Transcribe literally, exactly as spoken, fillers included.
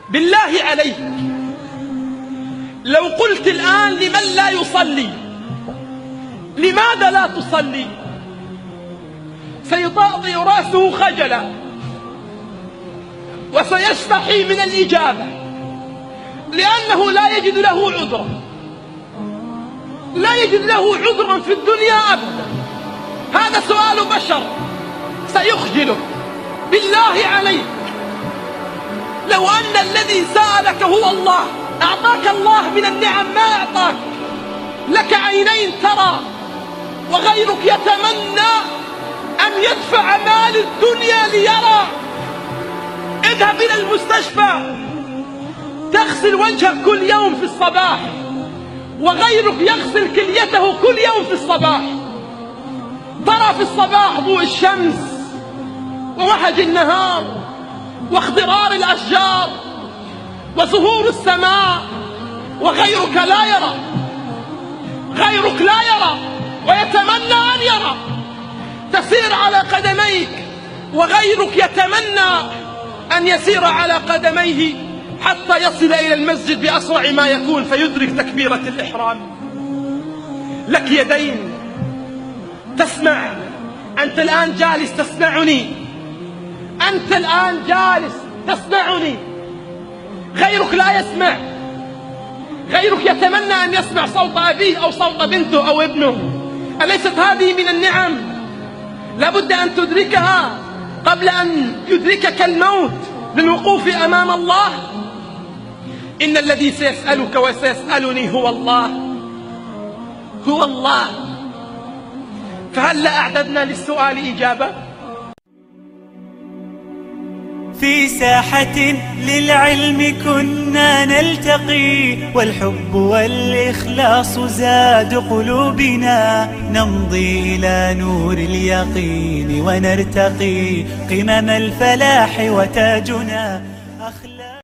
بالله عليك، لو قلت الآن لمن لا يصلي لماذا لا تصلي، سيطأطئ رأسه خجلا وسيستحي من الإجابة، لأنه لا يجد له عذرا، لا يجد له عذرا في الدنيا أبدا. هذا سؤال بشر سيخجلك. بالله عليك، لو أن الذي سألك هو الله، أعطاك الله من النعم ما أعطاك، لك عينين ترى وغيرك يتمنى أن يدفع مال الدنيا ليرى. اذهب إلى المستشفى تغسل وجهك كل يوم في الصباح، وغيرك يغسل كليته كل يوم في الصباح. ترى في الصباح ضوء الشمس ووهج النهار واخضرار الأشجار وزهور السماء، وغيرك لا يرى، غيرك لا يرى ويتمنى أن يرى. تسير على قدميك وغيرك يتمنى أن يسير على قدميه حتى يصل إلى المسجد بأسرع ما يكون فيدرك تكبيرة الإحرام. لك يدين تسمع، أنت الآن جالس تسمعني، أنت الآن جالس تسمعني، غيرك لا يسمع، غيرك يتمنى أن يسمع صوت أبيه أو صوت بنته أو ابنه. أليست هذه من النعم؟ لابد أن تدركها قبل أن يدركك الموت للوقوف أمام الله. إن الذي سيسألك وسيسألني هو الله، هو الله. فهل أعددنا للسؤال إجابة؟ في ساحة للعلم كنا نلتقي، والحب والإخلاص زاد قلوبنا، نمضي إلى نور اليقين ونرتقي قمم الفلاح وتاجنا.